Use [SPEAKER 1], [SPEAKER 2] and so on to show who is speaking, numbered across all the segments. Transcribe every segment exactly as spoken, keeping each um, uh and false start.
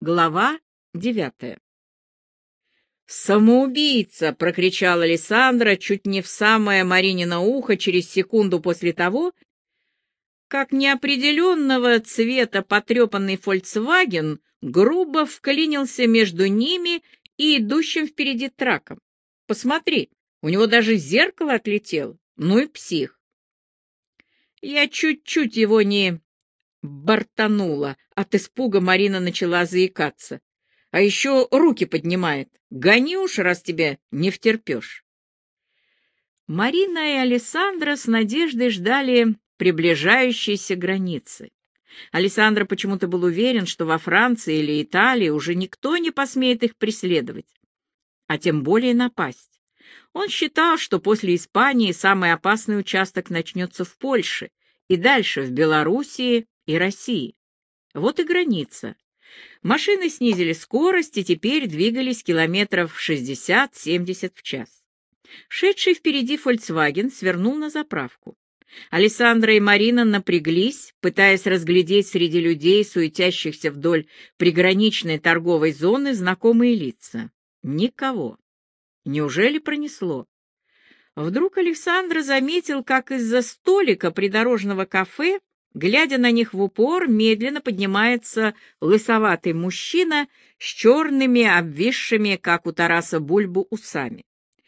[SPEAKER 1] Глава девятая. «Самоубийца!» — прокричала Александра чуть не в самое Маринино ухо через секунду после того, как неопределенного цвета потрепанный «Фольксваген» грубо вклинился между ними и идущим впереди траком. «Посмотри, у него даже зеркало отлетело. Ну и псих!» Я чуть-чуть его не бортанула. От испуга Марина начала заикаться. А еще руки поднимает. Гони уж, раз тебя не втерпешь. Марина и Александра с надеждой ждали приближающейся границы. Александра почему-то был уверен, что во Франции или Италии уже никто не посмеет их преследовать, а тем более напасть. Он считал, что после Испании самый опасный участок начнется в Польше и дальше в Белоруссии и России. Вот и граница. Машины снизили скорость и теперь двигались километров шестьдесят-семьдесят в час. Шедший впереди «Фольксваген» свернул на заправку. Александра и Марина напряглись, пытаясь разглядеть среди людей, суетящихся вдоль приграничной торговой зоны, знакомые лица. Никого. Неужели пронесло? Вдруг Александра заметил, как из-за столика придорожного кафе, глядя на них в упор, медленно поднимается лысоватый мужчина с черными, обвисшими, как у Тараса Бульбы, усами.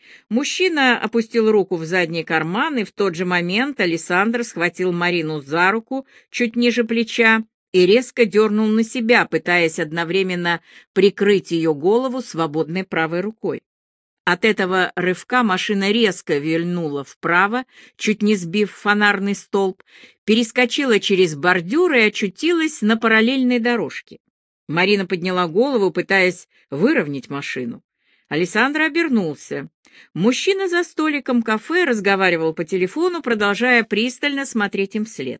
[SPEAKER 1] Мужчина опустил руку в задний карман, и в тот же момент Александр схватил Марину за руку чуть ниже плеча и резко дернул на себя, пытаясь одновременно прикрыть ее голову свободной правой рукой. От этого рывка машина резко вильнула вправо, чуть не сбив фонарный столб, перескочила через бордюр и очутилась на параллельной дорожке. Марина подняла голову, пытаясь выровнять машину. Александр обернулся. Мужчина за столиком кафе разговаривал по телефону, продолжая пристально смотреть им вслед.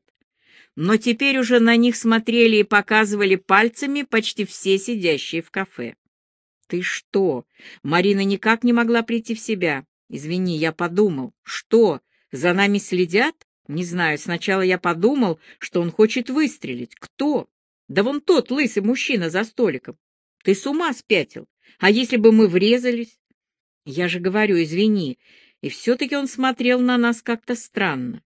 [SPEAKER 1] Но теперь уже на них смотрели и показывали пальцами почти все сидящие в кафе. «Ты что?» Марина никак не могла прийти в себя. «Извини, я подумал». «Что? За нами следят?» «Не знаю. Сначала я подумал, что он хочет выстрелить». «Кто?» «Да вон тот лысый мужчина за столиком». «Ты с ума спятил? А если бы мы врезались?» «Я же говорю, извини». И все-таки он смотрел на нас как-то странно.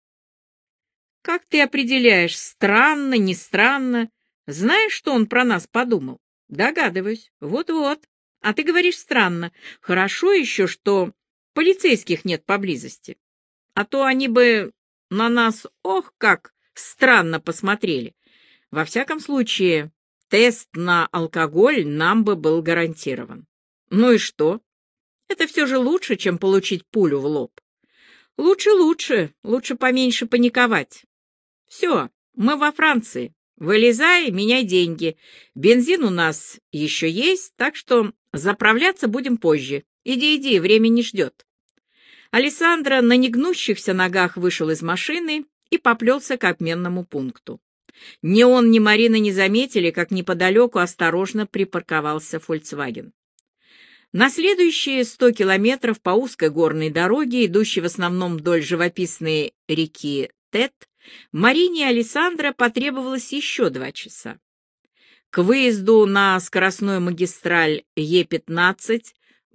[SPEAKER 1] «Как ты определяешь, странно, не странно? Знаешь, что он про нас подумал?» «Догадываюсь. Вот-вот. А ты говоришь странно. Хорошо еще, что полицейских нет поблизости. А то они бы на нас, ох, как странно посмотрели. Во всяком случае, тест на алкоголь нам бы был гарантирован». «Ну и что? Это все же лучше, чем получить пулю в лоб». «Лучше-лучше. Лучше поменьше паниковать. Все, мы во Франции. Вылезай, меняй деньги. Бензин у нас еще есть, так что заправляться будем позже. Иди, иди, время не ждет». Александра на негнущихся ногах вышел из машины и поплелся к обменному пункту. Ни он, ни Марина не заметили, как неподалеку осторожно припарковался «Фольксваген». На следующие сто километров по узкой горной дороге, идущей в основном вдоль живописной реки Тет, Марине и Александра потребовалось еще два часа. К выезду на скоростную магистраль Е пятнадцать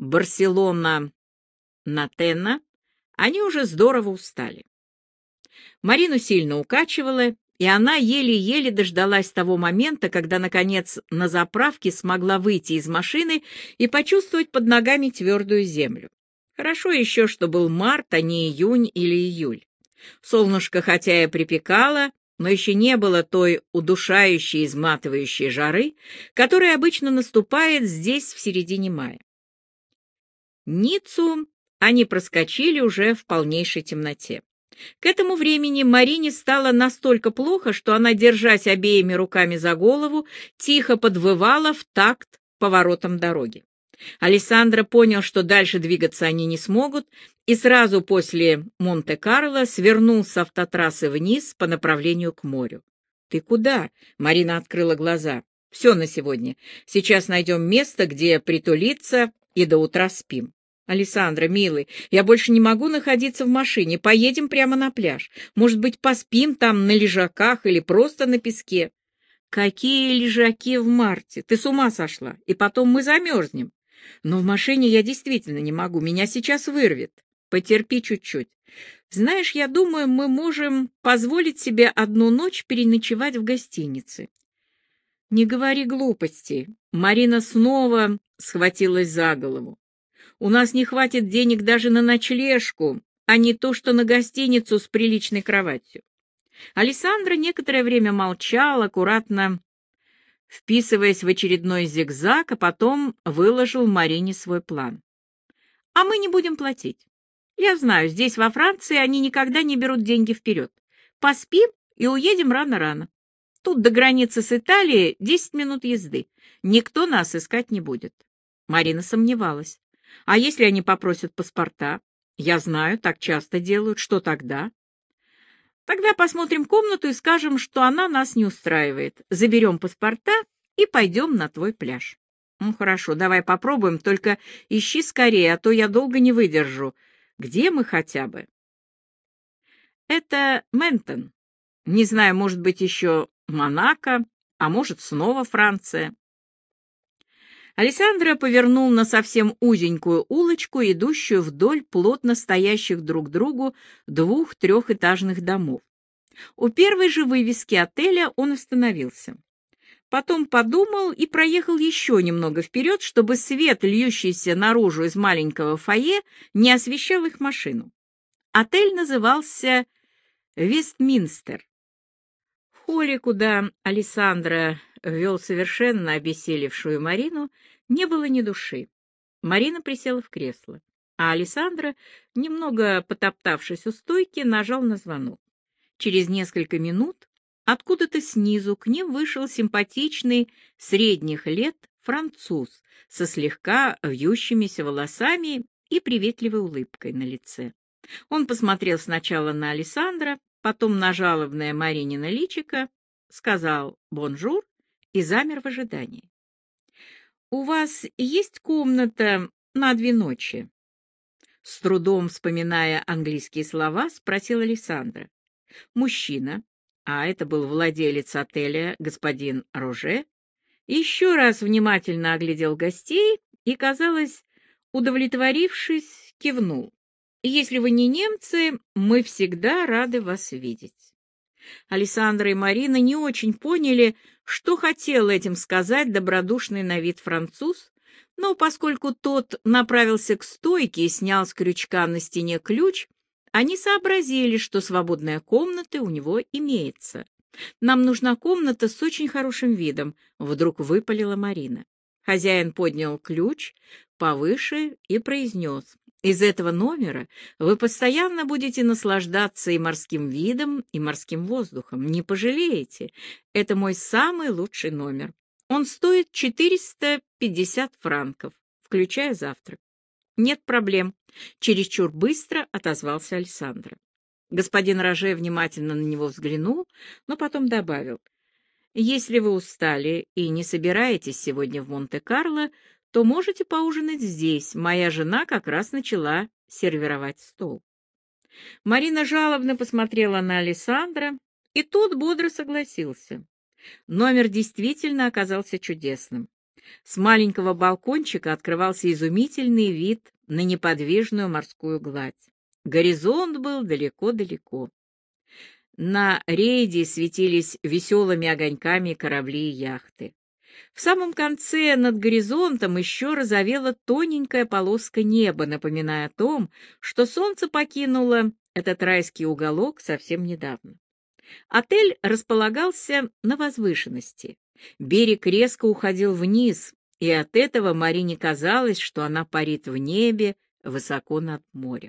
[SPEAKER 1] Барселона-Натена они уже здорово устали. Марину сильно укачивало, и она еле-еле дождалась того момента, когда, наконец, на заправке смогла выйти из машины и почувствовать под ногами твердую землю. Хорошо еще, что был март, а не июнь или июль. Солнышко хотя и припекало, но еще не было той удушающей, изматывающей жары, которая обычно наступает здесь в середине мая. Ниццу они проскочили уже в полнейшей темноте. К этому времени Марине стало настолько плохо, что она, держась обеими руками за голову, тихо подвывала в такт поворотом дороги. Александра понял, что дальше двигаться они не смогут, и сразу после Монте-Карло свернул с автотрассы вниз по направлению к морю. «Ты куда?» — Марина открыла глаза. «Все на сегодня. Сейчас найдем место, где притулиться, и до утра спим». «Александра, милый, я больше не могу находиться в машине. Поедем прямо на пляж. Может быть, поспим там на лежаках или просто на песке?» Какие лежаки в марте? Ты с ума сошла? И потом мы замерзнем. Но в машине я действительно не могу, меня сейчас вырвет. Потерпи чуть-чуть. Знаешь, я думаю, мы можем позволить себе одну ночь переночевать в гостинице. Не говори глупостей. Марина снова схватилась за голову. У нас не хватит денег даже на ночлежку, а не то, что на гостиницу с приличной кроватью. Алессандро некоторое время молчал, аккуратно вписываясь в очередной зигзаг, а потом выложил Марине свой план. «А мы не будем платить. Я знаю, здесь, во Франции, они никогда не берут деньги вперед. Поспим и уедем рано-рано. Тут до границы с Италией десять минут езды. Никто нас искать не будет». Марина сомневалась. «А если они попросят паспорта? Я знаю, так часто делают. Что тогда?» «Тогда посмотрим комнату и скажем, что она нас не устраивает. Заберем паспорта и пойдем на твой пляж». «Ну, хорошо, давай попробуем, только ищи скорее, а то я долго не выдержу. Где мы хотя бы?» «Это Ментон. Не знаю, может быть, еще Монако, а может, снова Франция». Алессандро повернул на совсем узенькую улочку, идущую вдоль плотно стоящих друг к другу двух трехэтажных домов. У первой же вывески отеля он остановился. Потом подумал и проехал еще немного вперед, чтобы свет, льющийся наружу из маленького фойе, не освещал их машину. Отель назывался «Вестминстер». В холле, куда Алессандро ввел совершенно обессилевшую Марину, не было ни души. Марина присела в кресло, а Алессандро, немного потоптавшись у стойки, нажал на звонок. Через несколько минут откуда-то снизу к ним вышел симпатичный, средних лет француз со слегка вьющимися волосами и приветливой улыбкой на лице. Он посмотрел сначала на Алессандро, потом на жалобное Маринино личико, сказал «бонжур» и замер в ожидании. «У вас есть комната на две ночи?» С трудом вспоминая английские слова, спросил Алессандро. Мужчина, а это был владелец отеля господин Роже, еще раз внимательно оглядел гостей и, казалось, удовлетворившись, кивнул. «Если вы не немцы, мы всегда рады вас видеть». Алессандро и Марина не очень поняли, что хотел этим сказать добродушный на вид француз, но поскольку тот направился к стойке и снял с крючка на стене ключ, они сообразили, что свободная комната у него имеется. «Нам нужна комната с очень хорошим видом», — вдруг выпалила Марина. Хозяин поднял ключ повыше и произнес: «Из этого номера вы постоянно будете наслаждаться и морским видом, и морским воздухом. Не пожалеете. Это мой самый лучший номер. Он стоит четыреста пятьдесят франков, включая завтрак». «Нет проблем», — чересчур быстро отозвался Алессандро. Господин Роже внимательно на него взглянул, но потом добавил: «Если вы устали и не собираетесь сегодня в Монте-Карло, то можете поужинать здесь. Моя жена как раз начала сервировать стол». Марина жалобно посмотрела на Алессандро, и тот бодро согласился. Номер действительно оказался чудесным. С маленького балкончика открывался изумительный вид на неподвижную морскую гладь. Горизонт был далеко-далеко. На рейде светились веселыми огоньками корабли и яхты. В самом конце над горизонтом еще розовела тоненькая полоска неба, напоминая о том, что солнце покинуло этот райский уголок совсем недавно. Отель располагался на возвышенности. Берег резко уходил вниз, и от этого Марине казалось, что она парит в небе высоко над морем.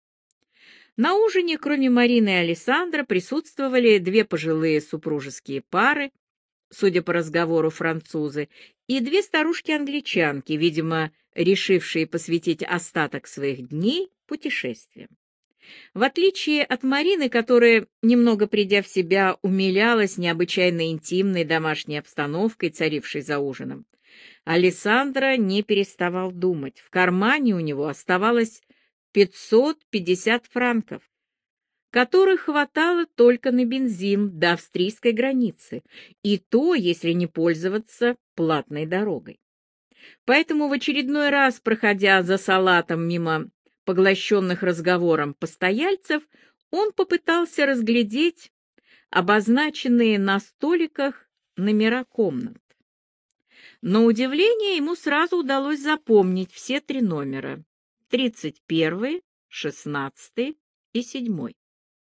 [SPEAKER 1] На ужине, кроме Марины и Алессандро, присутствовали две пожилые супружеские пары, судя по разговору французы, и две старушки-англичанки, видимо, решившие посвятить остаток своих дней путешествиям. В отличие от Марины, которая, немного придя в себя, умилялась необычайно интимной домашней обстановкой, царившей за ужином, Алессандро не переставал думать. В кармане у него оставалось пятьсот пятьдесят франков, которых хватало только на бензин до австрийской границы, и то, если не пользоваться платной дорогой. Поэтому в очередной раз, проходя за салатом мимо поглощенных разговором постояльцев, он попытался разглядеть обозначенные на столиках номера комнат. На удивление ему сразу удалось запомнить все три номера — тридцать первый, шестнадцатый и седьмой.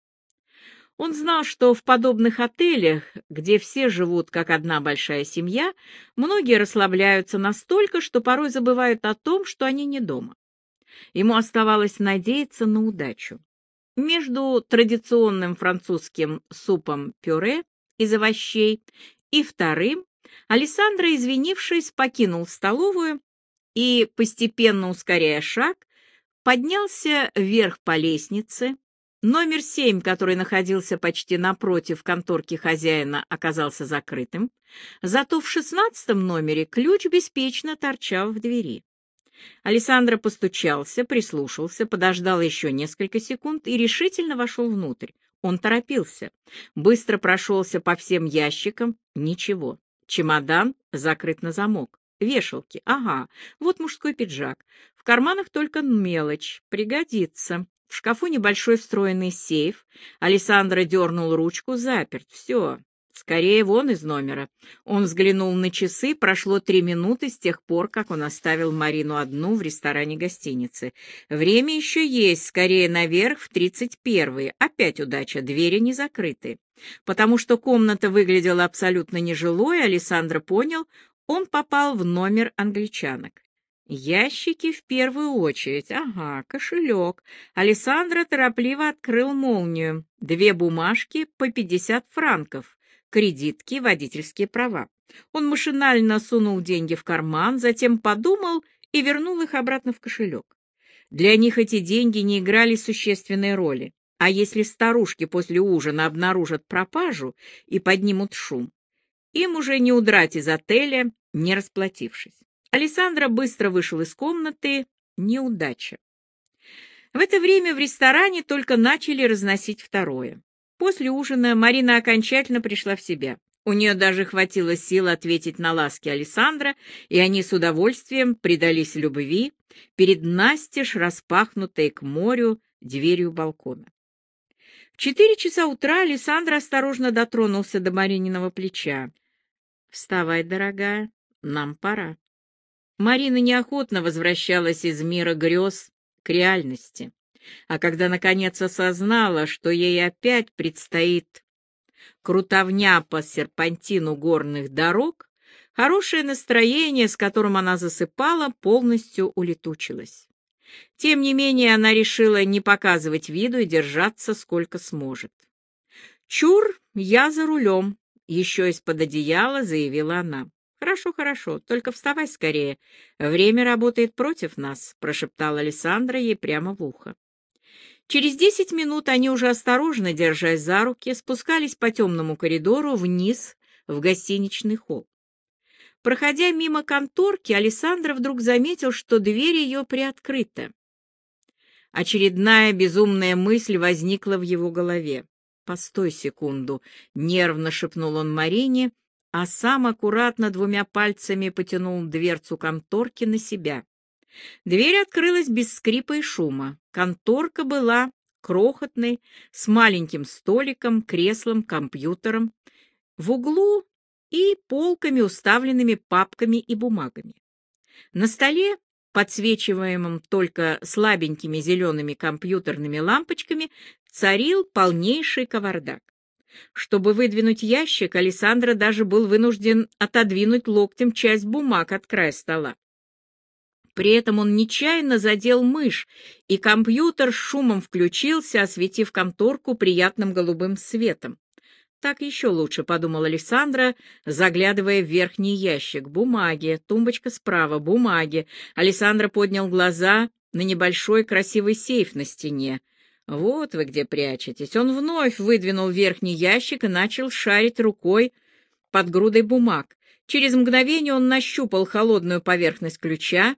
[SPEAKER 1] Он знал, что в подобных отелях, где все живут как одна большая семья, многие расслабляются настолько, что порой забывают о том, что они не дома. Ему оставалось надеяться на удачу. Между традиционным французским супом-пюре из овощей и вторым Алессандро, извинившись, покинул столовую и, постепенно ускоряя шаг, поднялся вверх по лестнице. Номер семь, который находился почти напротив конторки хозяина, оказался закрытым, зато в шестнадцатом номере ключ беспечно торчал в двери. Алессандро постучался, прислушался, подождал еще несколько секунд и решительно вошел внутрь. Он торопился, быстро прошелся по всем ящикам, ничего. Чемодан закрыт на замок. Вешалки, ага, вот мужской пиджак. В карманах только мелочь, пригодится. В шкафу небольшой встроенный сейф. Алессандро дернул ручку, заперт. Все, скорее вон из номера. Он взглянул на часы, прошло три минуты с тех пор, как он оставил Марину одну в ресторане гостиницы. Время еще есть, скорее наверх в тридцать первый. Опять удача, двери не закрыты. Потому что комната выглядела абсолютно нежилой, Алессандро понял, он попал в номер англичанок. Ящики в первую очередь. Ага, кошелек. Алессандро торопливо открыл молнию. Две бумажки по пятьдесят франков. Кредитки, водительские права. Он машинально сунул деньги в карман, затем подумал и вернул их обратно в кошелек. Для них эти деньги не играли существенной роли. А если старушки после ужина обнаружат пропажу и поднимут шум, им уже не удрать из отеля, не расплатившись. Алессандро быстро вышел из комнаты. Неудача. В это время в ресторане только начали разносить второе. После ужина Марина окончательно пришла в себя. У нее даже хватило сил ответить на ласки Алессандро, и они с удовольствием предались любви перед настежь распахнутой к морю дверью балкона. В четыре часа утра Алессандро осторожно дотронулся до Марининого плеча. «Вставай, дорогая, нам пора». Марина неохотно возвращалась из мира грез к реальности, а когда наконец осознала, что ей опять предстоит крутовня по серпантину горных дорог, хорошее настроение, с которым она засыпала, полностью улетучилось. Тем не менее, она решила не показывать виду и держаться сколько сможет. «Чур, я за рулем», — еще из-под одеяла заявила она. «Хорошо, хорошо, только вставай скорее. Время работает против нас», — прошептала Алессандро ей прямо в ухо. Через десять минут они уже осторожно, держась за руки, спускались по темному коридору вниз в гостиничный холл. Проходя мимо конторки, Алессандро вдруг заметил, что дверь ее приоткрыта. Очередная безумная мысль возникла в его голове. «Постой секунду», — нервно шепнул он Марине, а сам аккуратно двумя пальцами потянул дверцу конторки на себя. Дверь открылась без скрипа и шума. Конторка была крохотной, с маленьким столиком, креслом, компьютером, в углу и полками, уставленными папками и бумагами. На столе, подсвечиваемом только слабенькими зелеными компьютерными лампочками, царил полнейший кавардак. Чтобы выдвинуть ящик, Алессандро даже был вынужден отодвинуть локтем часть бумаг от края стола. При этом он нечаянно задел мышь, и компьютер с шумом включился, осветив конторку приятным голубым светом. «Так еще лучше», — подумал Алессандро, заглядывая в верхний ящик. Бумаги, тумбочка справа, бумаги. Алессандро поднял глаза на небольшой красивый сейф на стене. «Вот вы где прячетесь». Он вновь выдвинул верхний ящик и начал шарить рукой под грудой бумаг. Через мгновение он нащупал холодную поверхность ключа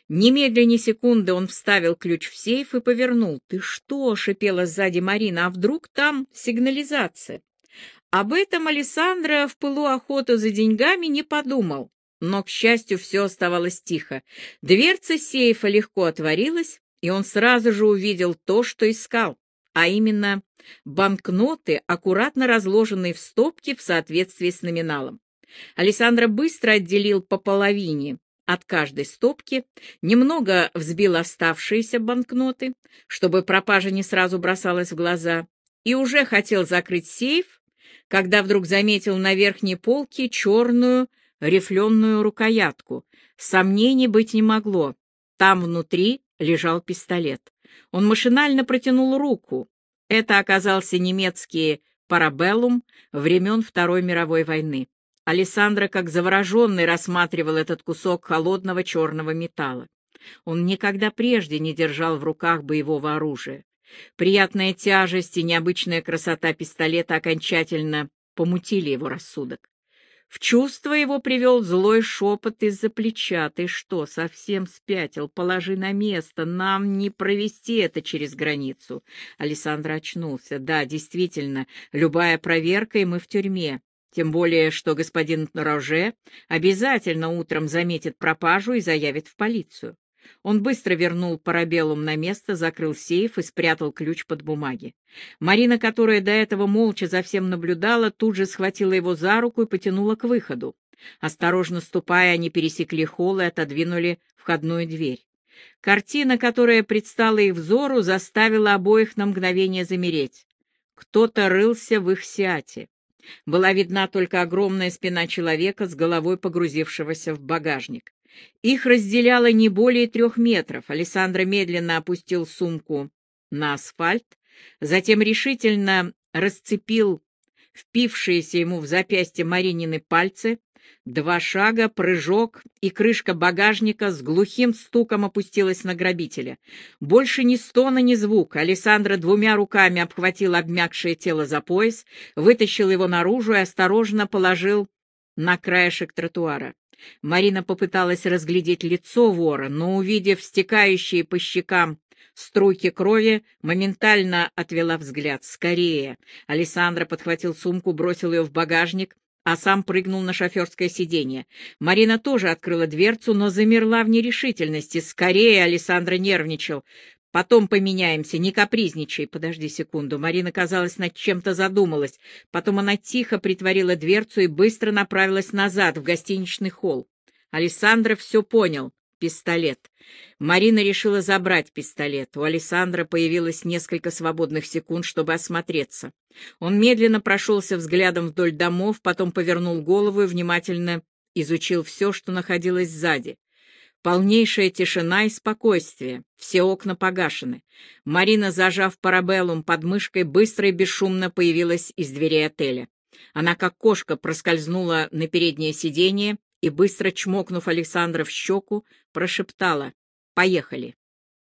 [SPEAKER 1] Немедленно ни секунды он вставил ключ в сейф и повернул. «Ты что?» — шипела сзади Марина. «А вдруг там сигнализация?» Об этом Алессандро в пылу охоты за деньгами не подумал. Но, к счастью, все оставалось тихо. Дверца сейфа легко отворилась, и он сразу же увидел то, что искал, а именно банкноты, аккуратно разложенные в стопки в соответствии с номиналом. Алессандро быстро отделил по половине от каждой стопки, немного взбил оставшиеся банкноты, чтобы пропажа не сразу бросалась в глаза, и уже хотел закрыть сейф, когда вдруг заметил на верхней полке черную рифленую рукоятку. Сомнений быть не могло. Там внутри лежал пистолет. Он машинально протянул руку. Это оказался немецкий парабеллум времен Второй мировой войны. Алессандро, как завороженный, рассматривал этот кусок холодного черного металла. Он никогда прежде не держал в руках боевого оружия. Приятная тяжесть и необычная красота пистолета окончательно помутили его рассудок. В чувство его привел злой шепот из-за плеча. «Ты что, совсем спятил? Положи на место, нам не провести это через границу». Алессандро очнулся. «Да, действительно, любая проверка, и мы в тюрьме. Тем более, что господин Роже обязательно утром заметит пропажу и заявит в полицию». Он быстро вернул парабеллум на место, закрыл сейф и спрятал ключ под бумаги. Марина, которая до этого молча за всем наблюдала, тут же схватила его за руку и потянула к выходу. Осторожно ступая, они пересекли холл и отодвинули входную дверь. Картина, которая предстала их взору, заставила обоих на мгновение замереть. Кто-то рылся в их сиате. Была видна только огромная спина человека с головой погрузившегося в багажник. Их разделяло не более трех метров. Алессандро медленно опустил сумку на асфальт, затем решительно расцепил впившиеся ему в запястье Маринины пальцы. Два шага, прыжок, и крышка багажника с глухим стуком опустилась на грабителя. Больше ни стона, ни звука. Алессандро двумя руками обхватил обмякшее тело за пояс, вытащил его наружу и осторожно положил на краешек тротуара. Марина попыталась разглядеть лицо вора, но, увидев стекающие по щекам струйки крови, моментально отвела взгляд. «Скорее!» Алессандро подхватил сумку, бросил ее в багажник, а сам прыгнул на шоферское сиденье. Марина тоже открыла дверцу, но замерла в нерешительности. «Скорее!» — Алессандро нервничал. «Потом поменяемся, не капризничай». «Подожди секунду». Марина, казалось, над чем-то задумалась. Потом она тихо притворила дверцу и быстро направилась назад, в гостиничный холл. Алессандро все понял. Пистолет. Марина решила забрать пистолет. У Алессандро появилось несколько свободных секунд, чтобы осмотреться. Он медленно прошелся взглядом вдоль домов, потом повернул голову и внимательно изучил все, что находилось сзади. Полнейшая тишина и спокойствие. Все окна погашены. Марина, зажав парабеллум под мышкой, быстро и бесшумно появилась из дверей отеля. Она, как кошка, проскользнула на переднее сиденье и, быстро чмокнув Александра в щеку, прошептала: «Поехали».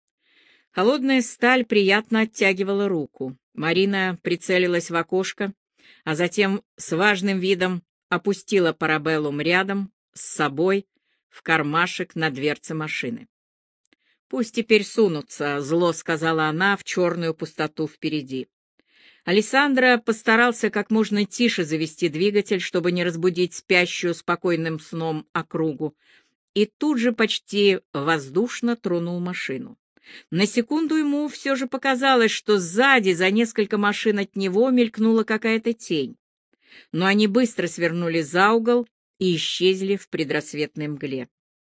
[SPEAKER 1] Холодная сталь приятно оттягивала руку. Марина прицелилась в окошко, а затем с важным видом опустила парабеллум рядом с собой в кармашек на дверце машины. «Пусть теперь сунутся», — зло сказала она в черную пустоту впереди. Алессандро постарался как можно тише завести двигатель, чтобы не разбудить спящую спокойным сном округу, и тут же почти воздушно тронул машину. На секунду ему все же показалось, что сзади, за несколько машин от него, мелькнула какая-то тень. Но они быстро свернули за угол и исчезли в предрассветной мгле.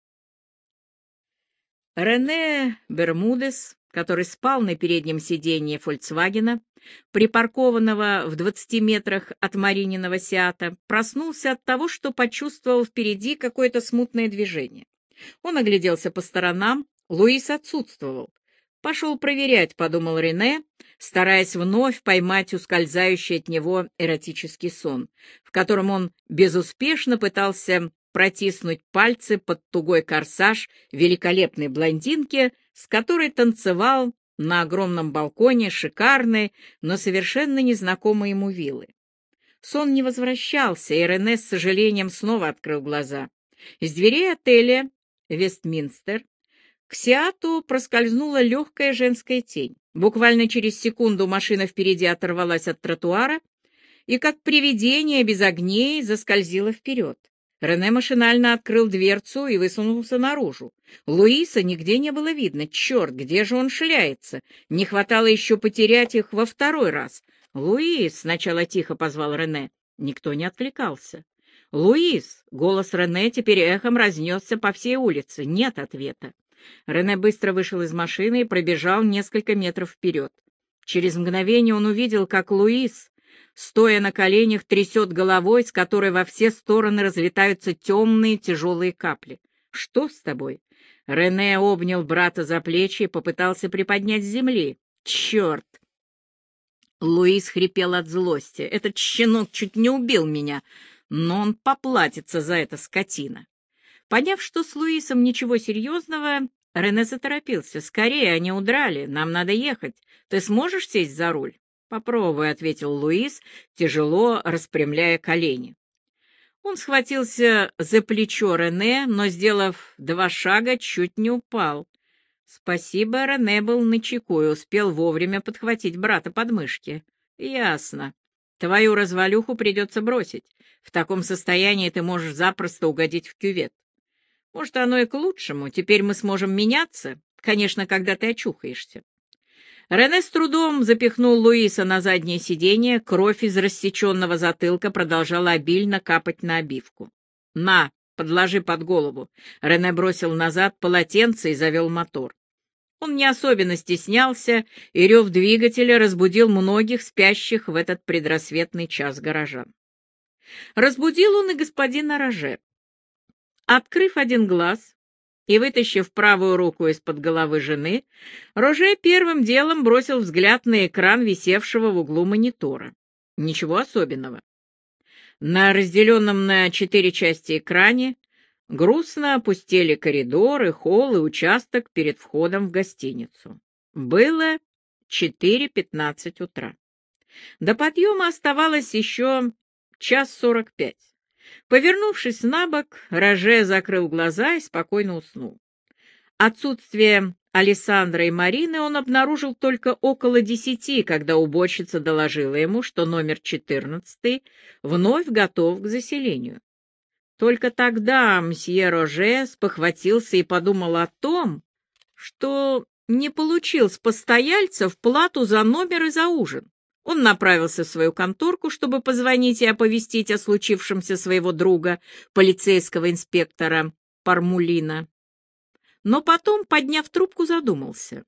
[SPEAKER 1] Рене Бермудес, который спал на переднем сиденье «Фольксвагена», припаркованного в двадцати метрах от Марининого сиата, проснулся от того, что почувствовал впереди какое-то смутное движение. Он огляделся по сторонам, Луис отсутствовал. «Пошел проверять», — подумал Рене, стараясь вновь поймать ускользающий от него эротический сон, в котором он безуспешно пытался протиснуть пальцы под тугой корсаж великолепной блондинки, с которой танцевал на огромном балконе шикарной, но совершенно незнакомой ему виллы. Сон не возвращался, и Рене с сожалением снова открыл глаза. Из дверей отеля «Вестминстер» К Сиату проскользнула легкая женская тень. Буквально через секунду машина впереди оторвалась от тротуара и, как привидение без огней, заскользила вперед. Рене машинально открыл дверцу и высунулся наружу. Луиса нигде не было видно. Черт, где же он шляется? Не хватало еще потерять их во второй раз. «Луис!» — сначала тихо позвал Рене. Никто не откликался. «Луис!» — голос Рене теперь эхом разнесся по всей улице. Нет ответа. Рене быстро вышел из машины и пробежал несколько метров вперед. Через мгновение он увидел, как Луис, стоя на коленях, трясет головой, с которой во все стороны разлетаются темные тяжелые капли. «Что с тобой?» Рене обнял брата за плечи и попытался приподнять с земли. «Черт!» Луис хрипел от злости. «Этот щенок чуть не убил меня, но он поплатится за это, скотина». Поняв, что с Луисом ничего серьезного, Рене заторопился. «Скорее, они удрали, нам надо ехать. Ты сможешь сесть за руль?» «Попробуй», — ответил Луис, тяжело распрямляя колени. Он схватился за плечо Рене, но, сделав два шага, чуть не упал. Спасибо, Рене был начеку и успел вовремя подхватить брата под мышки. «Ясно. Твою развалюху придется бросить. В таком состоянии ты можешь запросто угодить в кювет. Может, оно и к лучшему. Теперь мы сможем меняться, конечно, когда ты очухаешься». Рене с трудом запихнул Луиса на заднее сиденье, кровь из рассеченного затылка продолжала обильно капать на обивку. «На, подложи под голову». Рене бросил назад полотенце и завел мотор. Он не особенно стеснялся, и рев двигателя разбудил многих спящих в этот предрассветный час горожан. Разбудил он и господина Роже. Открыв один глаз и вытащив правую руку из-под головы жены, Роже первым делом бросил взгляд на экран, висевшего в углу монитора. Ничего особенного. На разделенном на четыре части экране грустно опустели коридоры, холл и участок перед входом в гостиницу. Было четыре пятнадцать утра. До подъема оставалось еще час сорок пять. Повернувшись на бок, Роже закрыл глаза и спокойно уснул. Отсутствие Алессандро и Марины он обнаружил только около десяти, когда уборщица доложила ему, что номер четырнадцатый вновь готов к заселению. Только тогда мсье Роже спохватился и подумал о том, что не получил с постояльцев плату за номер и за ужин. Он направился в свою конторку, чтобы позвонить и оповестить о случившемся своего друга, полицейского инспектора Пармулина. Но потом, подняв трубку, задумался.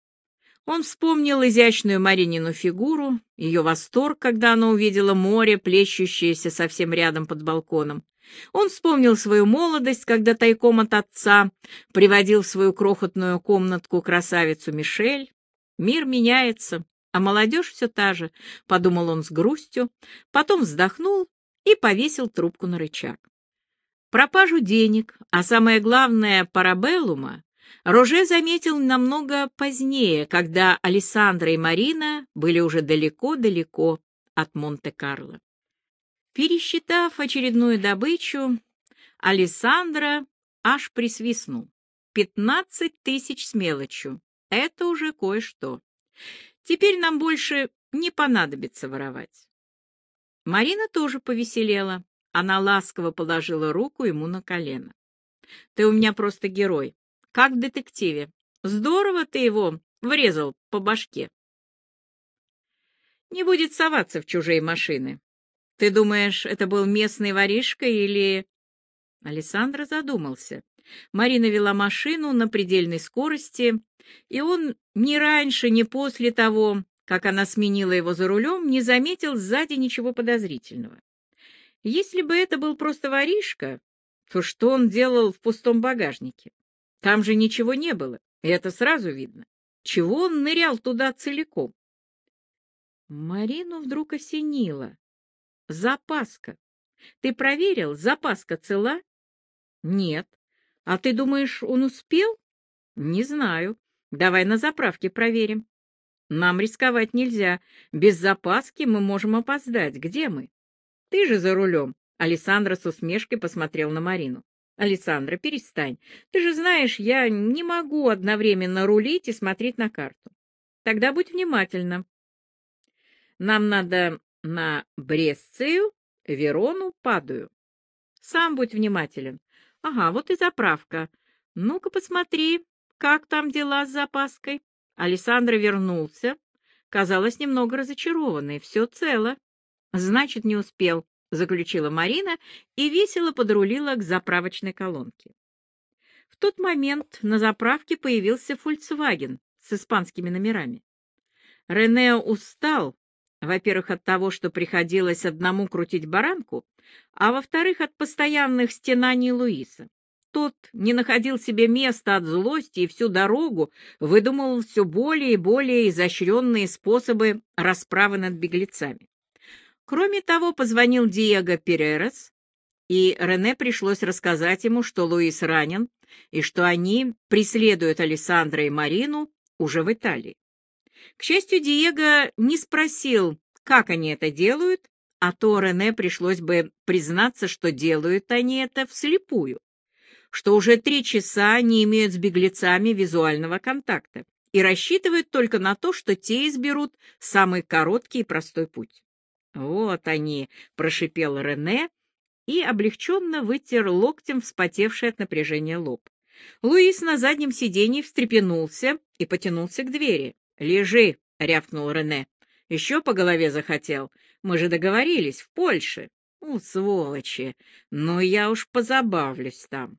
[SPEAKER 1] Он вспомнил изящную Маринину фигуру, ее восторг, когда она увидела море, плещущееся совсем рядом под балконом. Он вспомнил свою молодость, когда тайком от отца приводил в свою крохотную комнатку красавицу Мишель. Мир меняется, а молодежь все та же, — подумал он с грустью, потом вздохнул и повесил трубку на рычаг. Пропажу денег, а самое главное — парабеллума, Роже заметил намного позднее, когда Алессандро и Марина были уже далеко-далеко от Монте-Карло. Пересчитав очередную добычу, Алессандро аж присвистнул. Пятнадцать тысяч с мелочью. Это уже кое-что. Теперь нам больше не понадобится воровать. Марина тоже повеселела. Она ласково положила руку ему на колено. «Ты у меня просто герой, как в детективе. Здорово ты его врезал по башке. Не будет соваться в чужие машины. Ты думаешь, это был местный воришка или...» Алессандро задумался. Марина вела машину на предельной скорости, и он ни раньше, ни после того, как она сменила его за рулем, не заметил сзади ничего подозрительного. Если бы это был просто воришка, то что он делал в пустом багажнике? Там же ничего не было, и это сразу видно. Чего он нырял туда целиком? Марину вдруг осенило. Запаска. Ты проверил, запаска цела? Нет. А ты думаешь, он успел? Не знаю. Давай на заправке проверим. Нам рисковать нельзя. Без запаски мы можем опоздать. Где мы? Ты же за рулем. Алессандро с усмешкой посмотрел на Марину. Александра, перестань. Ты же знаешь, я не могу одновременно рулить и смотреть на карту. Тогда будь внимательна. Нам надо на Бресцию, Верону, Падую. Сам будь внимателен. Ага, вот и заправка. Ну-ка посмотри, как там дела с запаской. Александра вернулся. Казалось, немного разочарованной. Все цело. Значит, не успел, заключила Марина и весело подрулила к заправочной колонке. В тот момент на заправке появился «Фольксваген» с испанскими номерами. Рене устал, во-первых, от того, что приходилось одному крутить баранку, а во-вторых, от постоянных стенаний Луиса. Тот не находил себе места от злости и всю дорогу выдумывал все более и более изощренные способы расправы над беглецами. Кроме того, позвонил Диего Перерес, и Рене пришлось рассказать ему, что Луис ранен, и что они преследуют Александра и Марину уже в Италии. К счастью, Диего не спросил, как они это делают, а то Рене пришлось бы признаться, что делают они это вслепую, что уже три часа не имеют с беглецами визуального контакта и рассчитывают только на то, что те изберут самый короткий и простой путь. «Вот они», — прошипел Рене и облегченно вытер локтем вспотевший от напряжения лоб. Луис на заднем сиденье встрепенулся и потянулся к двери. «Лежи», — рявкнул Рене. «Еще по голове захотел. Мы же договорились, в Польше». «У, сволочи! Ну, я уж позабавлюсь там».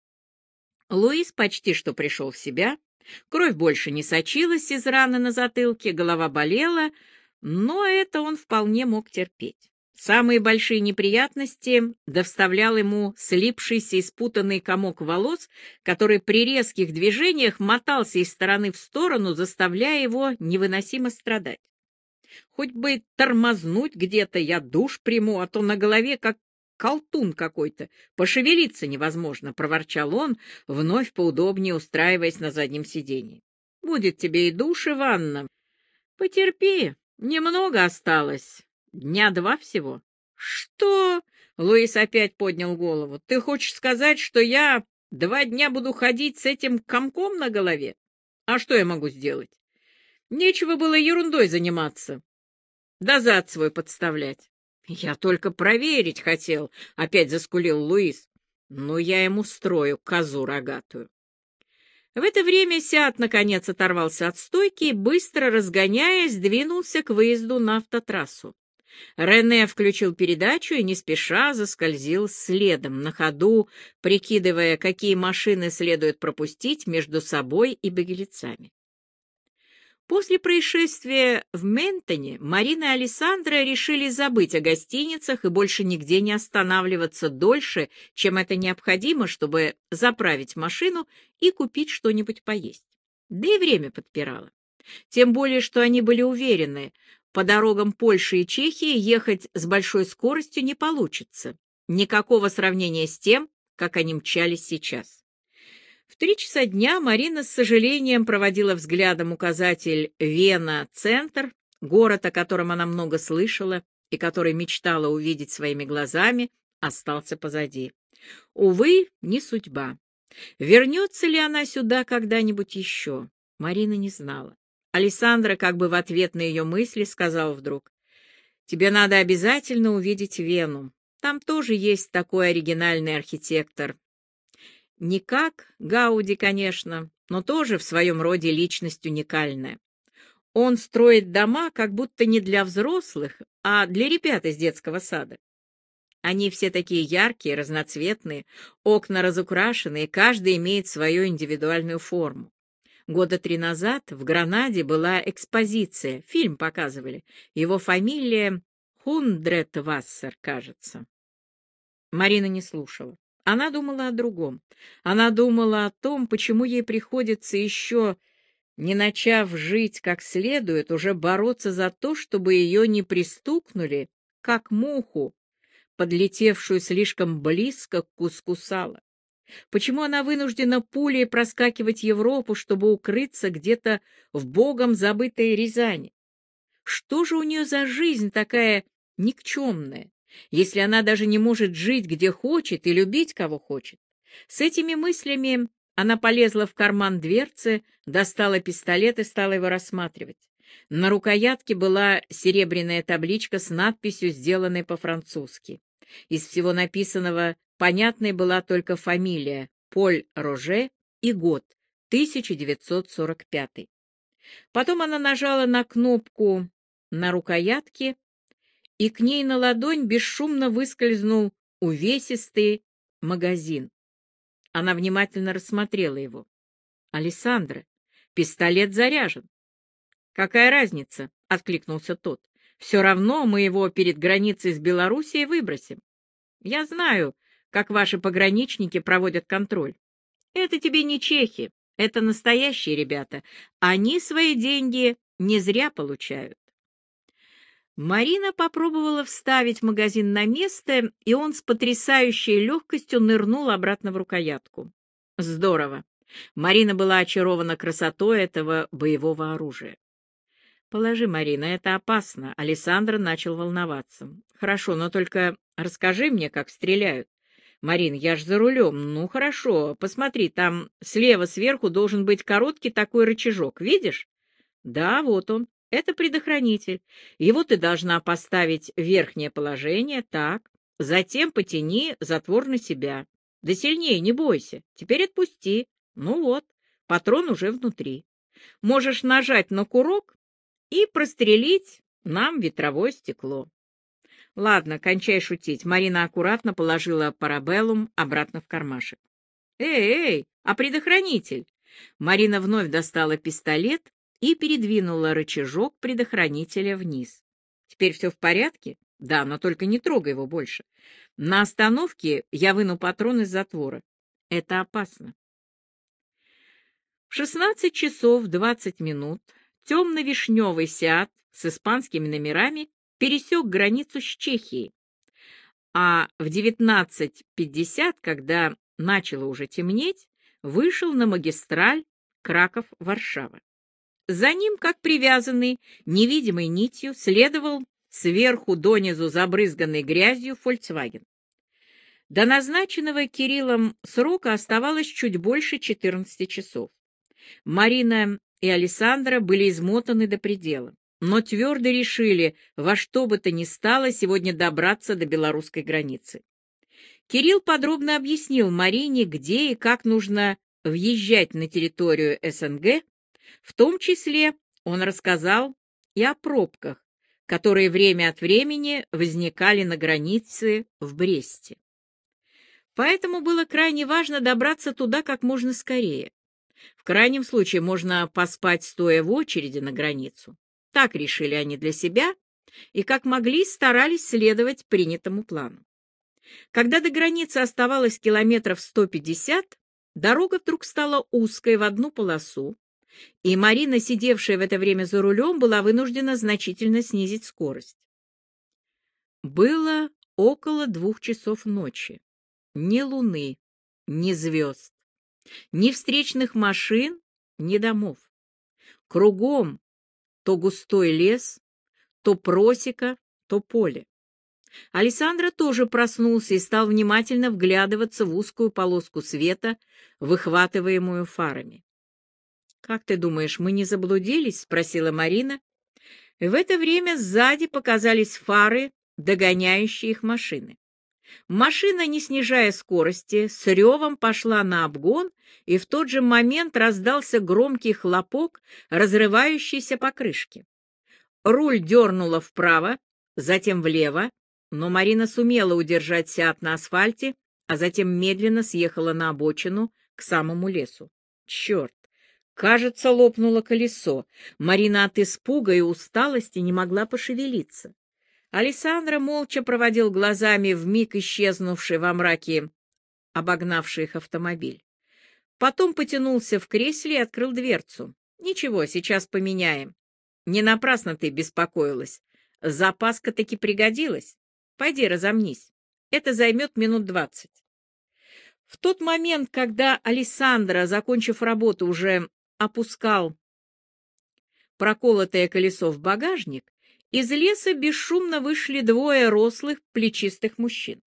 [SPEAKER 1] Луис почти что пришел в себя. Кровь больше не сочилась из раны на затылке, голова болела, но это он вполне мог терпеть. Самые большие неприятности доставлял ему слипшийся и спутанный комок волос, который при резких движениях мотался из стороны в сторону, заставляя его невыносимо страдать. «Хоть бы тормознуть где-то, я душ приму, а то на голове как колтун какой-то, пошевелиться невозможно», — проворчал он, вновь поудобнее устраиваясь на заднем сиденье. «Будет тебе и душ, и ванна. Потерпи, немного осталось». Дня два всего. Что? Луис опять поднял голову. Ты хочешь сказать, что я два дня буду ходить с этим комком на голове? А что я могу сделать? Нечего было ерундой заниматься. Да зад свой подставлять. Я только проверить хотел, опять заскулил Луис. Ну, я ему строю козу рогатую. В это время Сиат наконец оторвался от стойки и, быстро разгоняясь, двинулся к выезду на автотрассу. Рене включил передачу и не спеша заскользил следом, на ходу прикидывая, какие машины следует пропустить между собой и беглецами. После происшествия в Ментоне Марина и Александра решили забыть о гостиницах и больше нигде не останавливаться дольше, чем это необходимо, чтобы заправить машину и купить что-нибудь поесть. Да и время подпирало. Тем более, что они были уверены, по дорогам Польши и Чехии ехать с большой скоростью не получится. Никакого сравнения с тем, как они мчались сейчас. В три часа дня Марина с сожалением проводила взглядом указатель Вена-центр, город, о котором она много слышала и который мечтала увидеть своими глазами, остался позади. Увы, не судьба. Вернется ли она сюда когда-нибудь еще? Марина не знала. Александра, как бы в ответ на ее мысли, сказал вдруг: «Тебе надо обязательно увидеть Вену. Там тоже есть такой оригинальный архитектор. Не как Гауди, конечно, но тоже в своем роде личность уникальная. Он строит дома как будто не для взрослых, а для ребят из детского сада. Они все такие яркие, разноцветные, окна разукрашенные, каждый имеет свою индивидуальную форму. Года три назад в Гранаде была экспозиция, фильм показывали. Его фамилия Хундретвассер, кажется». Марина не слушала. Она думала о другом. Она думала о том, почему ей приходится еще, не начав жить как следует, уже бороться за то, чтобы ее не пристукнули, как муху, подлетевшую слишком близко к куску сала. Почему она вынуждена пулей проскакивать Европу, чтобы укрыться где-то в богом забытой Рязани? Что же у нее за жизнь такая никчемная, если она даже не может жить где хочет и любить кого хочет? С этими мыслями она полезла в карман дверцы, достала пистолет и стала его рассматривать. На рукоятке была серебряная табличка с надписью, сделанной по-французски. Из всего написанного понятной была только фамилия — Поль Роже и год — тысяча девятьсот сорок пятый. Потом она нажала на кнопку на рукоятке, и к ней на ладонь бесшумно выскользнул увесистый магазин. Она внимательно рассмотрела его. «Алессандра, пистолет заряжен». «Какая разница?» — откликнулся тот. «Все равно мы его перед границей с Белоруссией выбросим. Я знаю, как ваши пограничники проводят контроль. Это тебе не чехи, это настоящие ребята. Они свои деньги не зря получают». Марина попробовала вставить магазин на место, и он с потрясающей легкостью нырнул обратно в рукоятку. Здорово. Марина была очарована красотой этого боевого оружия. «Положи, Марина, это опасно». Александр начал волноваться. «Хорошо, но только расскажи мне, как стреляют». «Марин, я ж за рулем». «Ну, хорошо. Посмотри, там слева сверху должен быть короткий такой рычажок. Видишь?» «Да, вот он. Это предохранитель. Его ты должна поставить в верхнее положение, так. Затем потяни затвор на себя. Да сильнее, не бойся. Теперь отпусти. Ну вот, патрон уже внутри. Можешь нажать на курок и прострелить нам ветровое стекло». «Ладно, кончай шутить». Марина аккуратно положила парабеллум обратно в кармашек. «Эй, эй, а предохранитель?» Марина вновь достала пистолет и передвинула рычажок предохранителя вниз. «Теперь все в порядке?» «Да, но только не трогай его больше. На остановке я выну патрон из затвора. Это опасно». В шестнадцать часов двадцать минут темно-вишневый «Сиат» с испанскими номерами пересек границу с Чехией, а в девятнадцать пятьдесят, когда начало уже темнеть, вышел на магистраль Краков-Варшава. За ним, как привязанный, невидимой нитью, следовал сверху донизу забрызганный грязью «Фольксваген». До назначенного Кириллом срока оставалось чуть больше четырнадцати часов. Марина и Александра были измотаны до предела, но твердо решили во что бы то ни стало сегодня добраться до белорусской границы. Кирилл подробно объяснил Марине, где и как нужно въезжать на территорию СНГ. В том числе он рассказал и о пробках, которые время от времени возникали на границе в Бресте. Поэтому было крайне важно добраться туда как можно скорее. В крайнем случае можно поспать, стоя в очереди на границу. Так решили они для себя и как могли старались следовать принятому плану. Когда до границы оставалось километров сто пятьдесят, дорога вдруг стала узкой в одну полосу, и Марина, сидевшая в это время за рулем, была вынуждена значительно снизить скорость. Было около двух часов ночи. Ни луны, ни звезд, ни встречных машин, ни домов. Кругом то густой лес, то просека, то поле. Александра тоже проснулся и стал внимательно вглядываться в узкую полоску света, выхватываемую фарами. «Как ты думаешь, мы не заблудились?» — спросила Марина. В это время сзади показались фары, догоняющие их машины. Машина, не снижая скорости, с ревом пошла на обгон, и в тот же момент раздался громкий хлопок, разрывающийся покрышки. Руль дернуло вправо, затем влево, но Марина сумела удержать «Сиат» на асфальте, а затем медленно съехала на обочину к самому лесу. Черт! Кажется, лопнуло колесо. Марина от испуга и усталости не могла пошевелиться. Александра молча проводил глазами вмиг исчезнувший во мраке обогнавший их автомобиль. Потом потянулся в кресле и открыл дверцу. «Ничего, сейчас поменяем. Не напрасно ты беспокоилась. Запаска таки пригодилась. Пойди разомнись. Это займет минут двадцать». В тот момент, когда Александра, закончив работу, уже опускал проколотое колесо в багажник, из леса бесшумно вышли двое рослых, плечистых мужчин.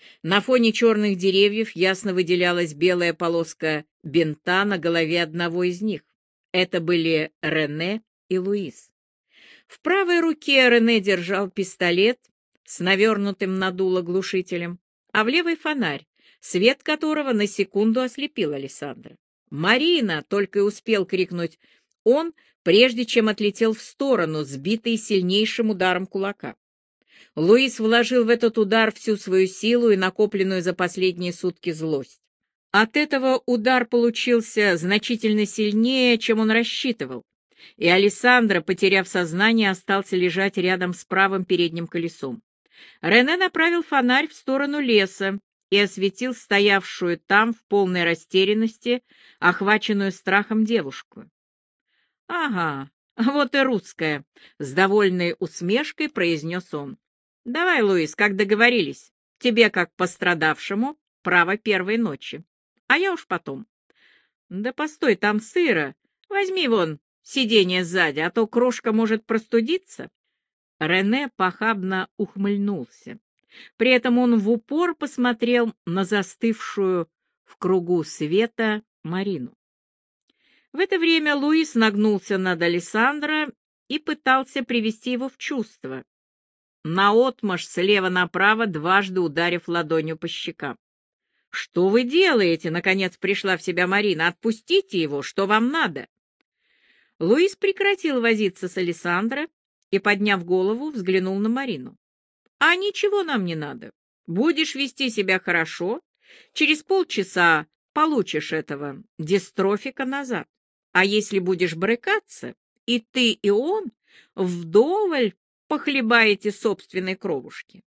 [SPEAKER 1] На фоне черных деревьев ясно выделялась белая полоска бинта на голове одного из них. Это были Рене и Луис. В правой руке Рене держал пистолет с навернутым на дуло глушителем, а в левой фонарь, свет которого на секунду ослепил Алессандро. «Марина!» — только и успел крикнуть он, прежде чем отлетел в сторону, сбитый сильнейшим ударом кулака. Луис вложил в этот удар всю свою силу и накопленную за последние сутки злость. От этого удар получился значительно сильнее, чем он рассчитывал, и Алессандро, потеряв сознание, остался лежать рядом с правым передним колесом. Рене направил фонарь в сторону леса и осветил стоявшую там в полной растерянности, охваченную страхом девушку. — Ага, вот и русская, — с довольной усмешкой произнес он. — Давай, Луис, как договорились, тебе, как пострадавшему, право первой ночи, а я уж потом. — Да постой, там сыро, возьми вон сиденье сзади, а то крошка может простудиться. Рене похабно ухмыльнулся. При этом он в упор посмотрел на застывшую в кругу света Марину. В это время Луис нагнулся над Алессандро и пытался привести его в чувство, наотмашь слева направо, дважды ударив ладонью по щекам. — Что вы делаете? — наконец пришла в себя Марина. — Отпустите его, что вам надо? Луис прекратил возиться с Алессандро и, подняв голову, взглянул на Марину. — А ничего нам не надо. Будешь вести себя хорошо, через полчаса получишь этого дистрофика назад. А если будешь брыкаться, и ты, и он вдоволь похлебаете собственной кровушки.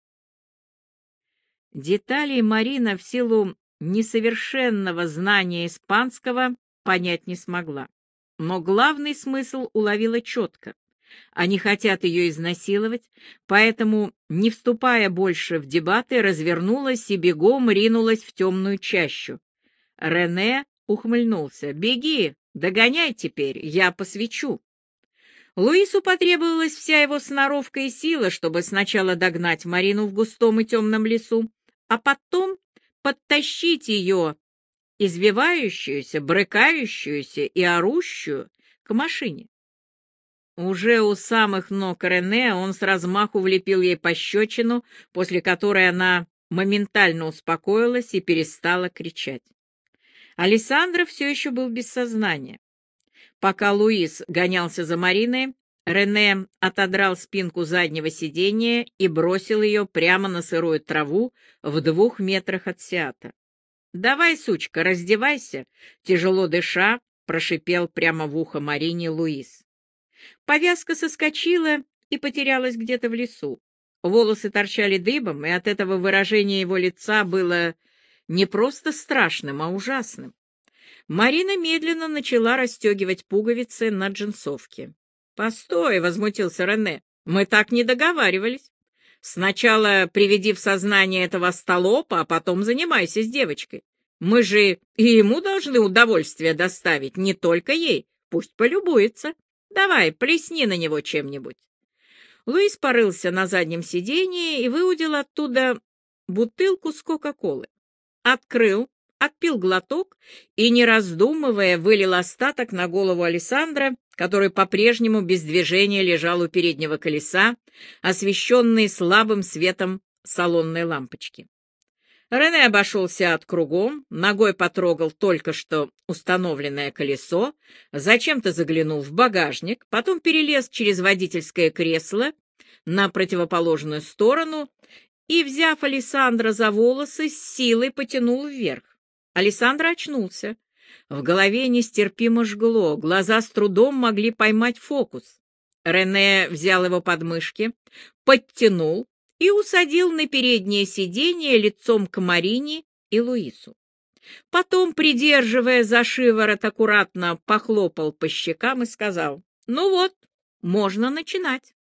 [SPEAKER 1] Деталей Марина в силу несовершенного знания испанского понять не смогла, но главный смысл уловила четко. Они хотят ее изнасиловать, поэтому, не вступая больше в дебаты, развернулась и бегом ринулась в темную чащу. Рене ухмыльнулся. «Беги, догоняй теперь, я посвечу». Луису потребовалась вся его сноровка и сила, чтобы сначала догнать Марину в густом и темном лесу, а потом подтащить ее, извивающуюся, брыкающуюся и орущую, к машине. Уже у самых ног Рене он с размаху влепил ей пощечину, после которой она моментально успокоилась и перестала кричать. Алессандро все еще был без сознания. Пока Луис гонялся за Мариной, Рене отодрал спинку заднего сиденья и бросил ее прямо на сырую траву в двух метрах от Сиата. «Давай, сучка, раздевайся!» — тяжело дыша, прошипел прямо в ухо Марине Луис. Повязка соскочила и потерялась где-то в лесу. Волосы торчали дыбом, и от этого выражение его лица было не просто страшным, а ужасным. Марина медленно начала расстегивать пуговицы на джинсовке. «Постой!» — возмутился Рене. «Мы так не договаривались. Сначала приведи в сознание этого остолопа, а потом занимайся с девочкой. Мы же и ему должны удовольствие доставить, не только ей. Пусть полюбуется. Давай, плесни на него чем-нибудь». Луис порылся на заднем сиденье и выудил оттуда бутылку с Кока-Колы. Открыл, отпил глоток и, не раздумывая, вылил остаток на голову Алессандро, который по-прежнему без движения лежал у переднего колеса, освещенный слабым светом салонной лампочки. Рене обошел Сиат кругом, ногой потрогал только что установленное колесо, зачем-то заглянул в багажник, потом перелез через водительское кресло на противоположную сторону и, взяв Алессандро за волосы, с силой потянул вверх. Алессандро очнулся. В голове нестерпимо жгло, глаза с трудом могли поймать фокус. Рене взял его под мышки, подтянул и усадил на переднее сиденье лицом к Марине и Луису. Потом, придерживая за шиворот, аккуратно похлопал по щекам и сказал: «Ну вот, можно начинать».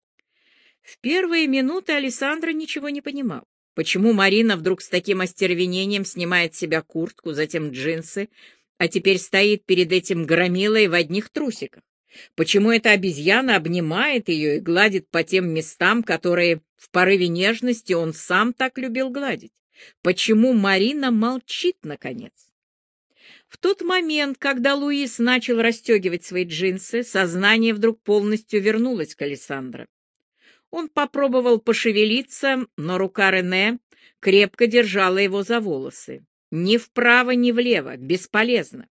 [SPEAKER 1] В первые минуты Алессандро ничего не понимал. Почему Марина вдруг с таким остервенением снимает с себя куртку, затем джинсы, а теперь стоит перед этим громилой в одних трусиках? Почему эта обезьяна обнимает ее и гладит по тем местам, которые в порыве нежности он сам так любил гладить? Почему Марина молчит, наконец? В тот момент, когда Луис начал расстегивать свои джинсы, сознание вдруг полностью вернулось к Алессандро. Он попробовал пошевелиться, но рука Рене крепко держала его за волосы. Ни вправо, ни влево, бесполезно.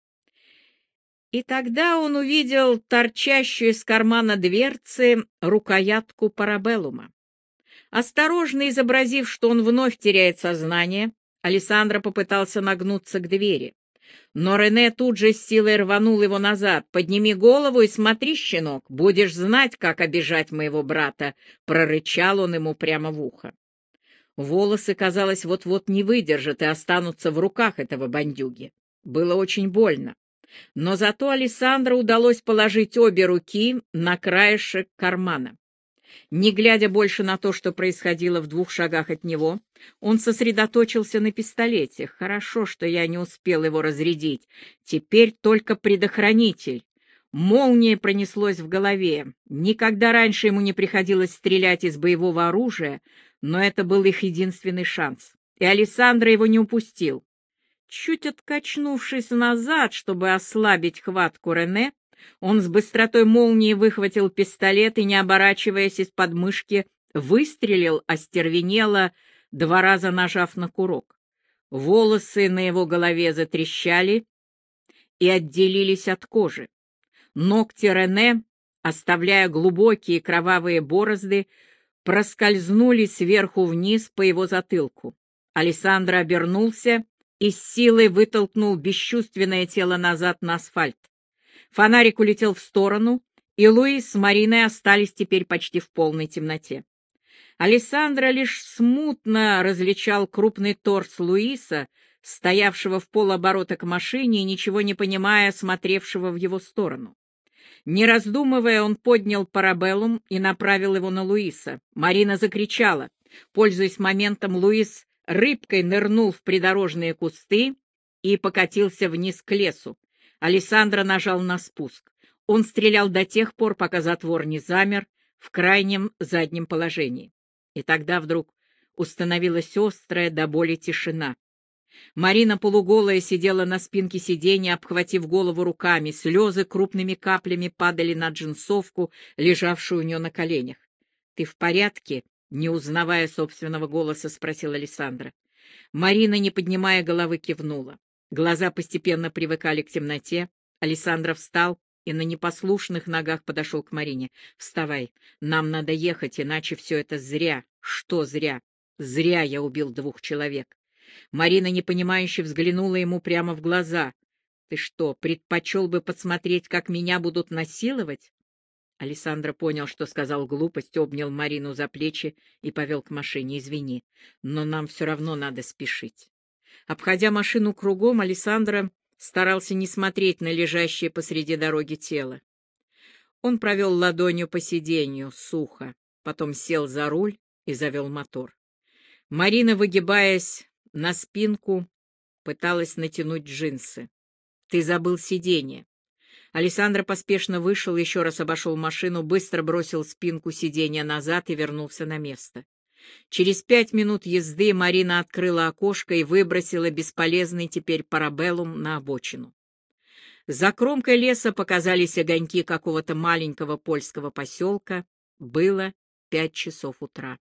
[SPEAKER 1] И тогда он увидел торчащую из кармана дверцы рукоятку парабеллума. Осторожно изобразив, что он вновь теряет сознание, Алессандро попытался нагнуться к двери. Но Рене тут же с силой рванул его назад. «Подними голову и смотри, щенок, будешь знать, как обижать моего брата», — прорычал он ему прямо в ухо. Волосы, казалось, вот-вот не выдержат и останутся в руках этого бандюги. Было очень больно. Но зато Алессандро удалось положить обе руки на краешек кармана. Не глядя больше на то, что происходило в двух шагах от него, он сосредоточился на пистолете. Хорошо, что я не успел его разрядить. Теперь только предохранитель. Молния пронеслось в голове. Никогда раньше ему не приходилось стрелять из боевого оружия, но это был их единственный шанс. И Алессандро его не упустил. Чуть откачнувшись назад, чтобы ослабить хватку Рене, он с быстротой молнии выхватил пистолет и, не оборачиваясь из подмышки, выстрелил остервенело, два раза нажав на курок. Волосы на его голове затрещали и отделились от кожи. Ногти Рене, оставляя глубокие кровавые борозды, проскользнули сверху вниз по его затылку. Алессандро обернулся и с силой вытолкнул бесчувственное тело назад на асфальт. Фонарик улетел в сторону, и Луис с Мариной остались теперь почти в полной темноте. Алессандро лишь смутно различал крупный торс Луиса, стоявшего в полоборота к машине и, ничего не понимая, смотревшего в его сторону. Не раздумывая, он поднял парабеллум и направил его на Луиса. Марина закричала. Пользуясь моментом, Луис рыбкой нырнул в придорожные кусты и покатился вниз к лесу. Алессандро нажал на спуск. Он стрелял до тех пор, пока затвор не замер в крайнем заднем положении. И тогда вдруг установилась острая до боли тишина. Марина полуголая сидела на спинке сиденья, обхватив голову руками. Слезы крупными каплями падали на джинсовку, лежавшую у нее на коленях. — Ты в порядке? — не узнавая собственного голоса, спросил Алессандро. Марина, не поднимая головы, кивнула. Глаза постепенно привыкали к темноте. Алессандро встал и на непослушных ногах подошел к Марине. — Вставай, нам надо ехать, иначе все это зря. — Что зря? Зря я убил двух человек. Марина непонимающе взглянула ему прямо в глаза. — Ты что, предпочел бы посмотреть, как меня будут насиловать? Алессандро понял, что сказал глупость, обнял Марину за плечи и повел к машине. — Извини, но нам все равно надо спешить. Обходя машину кругом, Алессандро старался не смотреть на лежащее посреди дороги тело. Он провел ладонью по сиденью, сухо, потом сел за руль и завел мотор. Марина, выгибаясь на спинку, пыталась натянуть джинсы. — Ты забыл сиденье. Алессандро поспешно вышел, еще раз обошел машину, быстро бросил спинку сиденья назад и вернулся на место. Через пять минут езды Марина открыла окошко и выбросила бесполезный теперь парабеллум на обочину. За кромкой леса показались огоньки какого-то маленького польского поселка. Было пять часов утра.